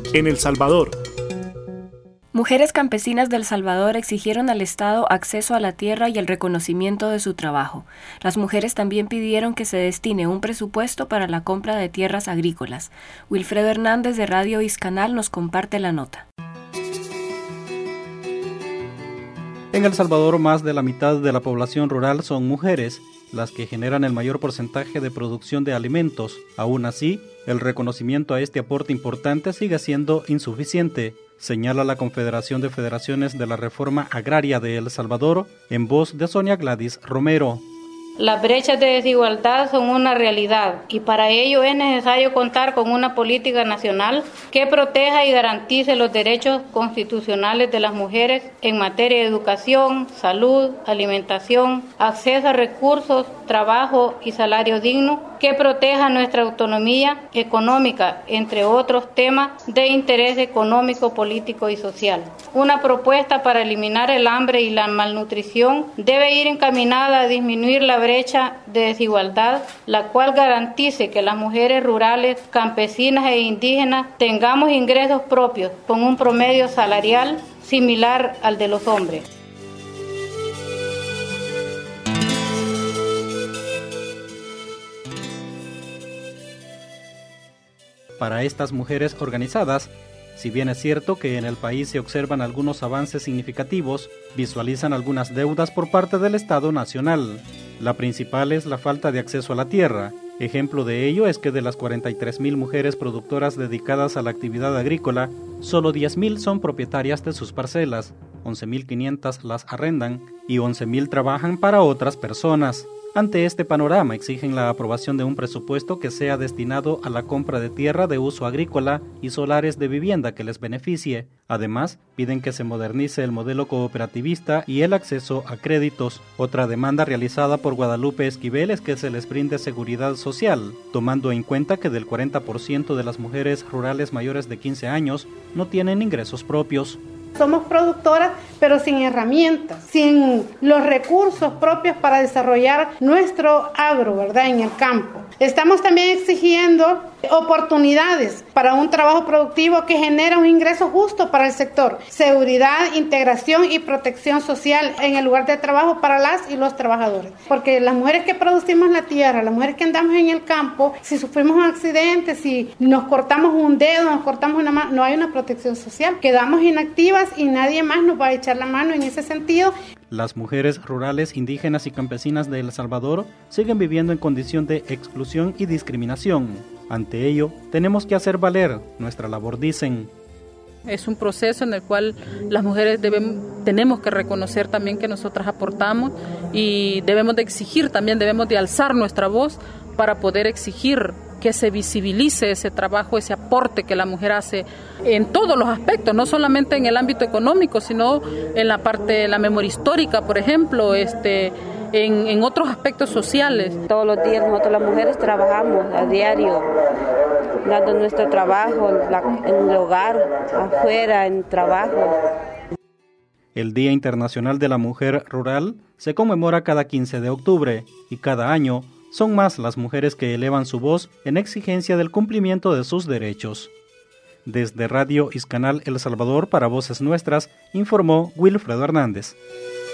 en El Salvador. Mujeres campesinas de El Salvador exigieron al Estado acceso a la tierra y el reconocimiento de su trabajo. Las mujeres también pidieron que se destine un presupuesto para la compra de tierras agrícolas. Wilfredo Hernández de Radio Iscanal nos comparte la nota. En El Salvador, más de la mitad de la población rural son mujeres, las que generan el mayor porcentaje de producción de alimentos. Aún así, el reconocimiento a este aporte importante sigue siendo insuficiente, señala la Confederación de Federaciones de la Reforma Agraria de El Salvador, en voz de Sonia Gladys Romero. Las brechas de desigualdad son una realidad y para ello es necesario contar con una política nacional que proteja y garantice los derechos constitucionales de las mujeres en materia de educación, salud, alimentación, acceso a recursos, trabajo y salario digno, que proteja nuestra autonomía económica, entre otros temas de interés económico, político y social. Una propuesta para eliminar el hambre y la malnutrición debe ir encaminada a disminuir la brecha de desigualdad, la cual garantice que las mujeres rurales, campesinas e indígenas tengamos ingresos propios con un promedio salarial similar al de los hombres. Para estas mujeres organizadas, si bien es cierto que en el país se observan algunos avances significativos, visualizan algunas deudas por parte del Estado Nacional. La principal es la falta de acceso a la tierra. Ejemplo de ello es que de las 43,000 mujeres productoras dedicadas a la actividad agrícola, solo 10,000 son propietarias de sus parcelas, 11,500 las arrendan y 11,000 trabajan para otras personas. Ante este panorama exigen la aprobación de un presupuesto que sea destinado a la compra de tierra de uso agrícola y solares de vivienda que les beneficie. Además, piden que se modernice el modelo cooperativista y el acceso a créditos. Otra demanda realizada por Guadalupe Esquivel es que se les brinde seguridad social, tomando en cuenta que del 40% de las mujeres rurales mayores de 15 años no tienen ingresos propios. Somos productoras, pero sin herramientas, sin los recursos propios para desarrollar nuestro agro, ¿verdad?, en el campo. Estamos también exigiendo oportunidades para un trabajo productivo que genera un ingreso justo para el sector, seguridad, integración y protección social en el lugar de trabajo para las y los trabajadores. Porque las mujeres que producimos la tierra, las mujeres que andamos en el campo, si sufrimos un accidente, si nos cortamos un dedo, nos cortamos una mano, no hay una protección social. Quedamos inactivas y nadie más nos va a echar la mano en ese sentido. Las mujeres rurales, indígenas y campesinas de El Salvador siguen viviendo en condición de exclusión y discriminación. Ante ello, tenemos que hacer valer nuestra labor, dicen. Es un proceso en el cual las mujeres tenemos que reconocer también que nosotras aportamos y debemos de exigir también, debemos de alzar nuestra voz para poder exigir que se visibilice ese trabajo, ese aporte que la mujer hace en todos los aspectos, no solamente en el ámbito económico, sino en la parte de la memoria histórica, por ejemplo, en otros aspectos sociales. Todos los días nosotros las mujeres trabajamos a diario, dando nuestro trabajo en el hogar, afuera, en trabajo. El Día Internacional de la Mujer Rural se conmemora cada 15 de octubre y cada año son más las mujeres que elevan su voz en exigencia del cumplimiento de sus derechos. Desde Radio Iscanal El Salvador para Voces Nuestras, informó Wilfredo Hernández.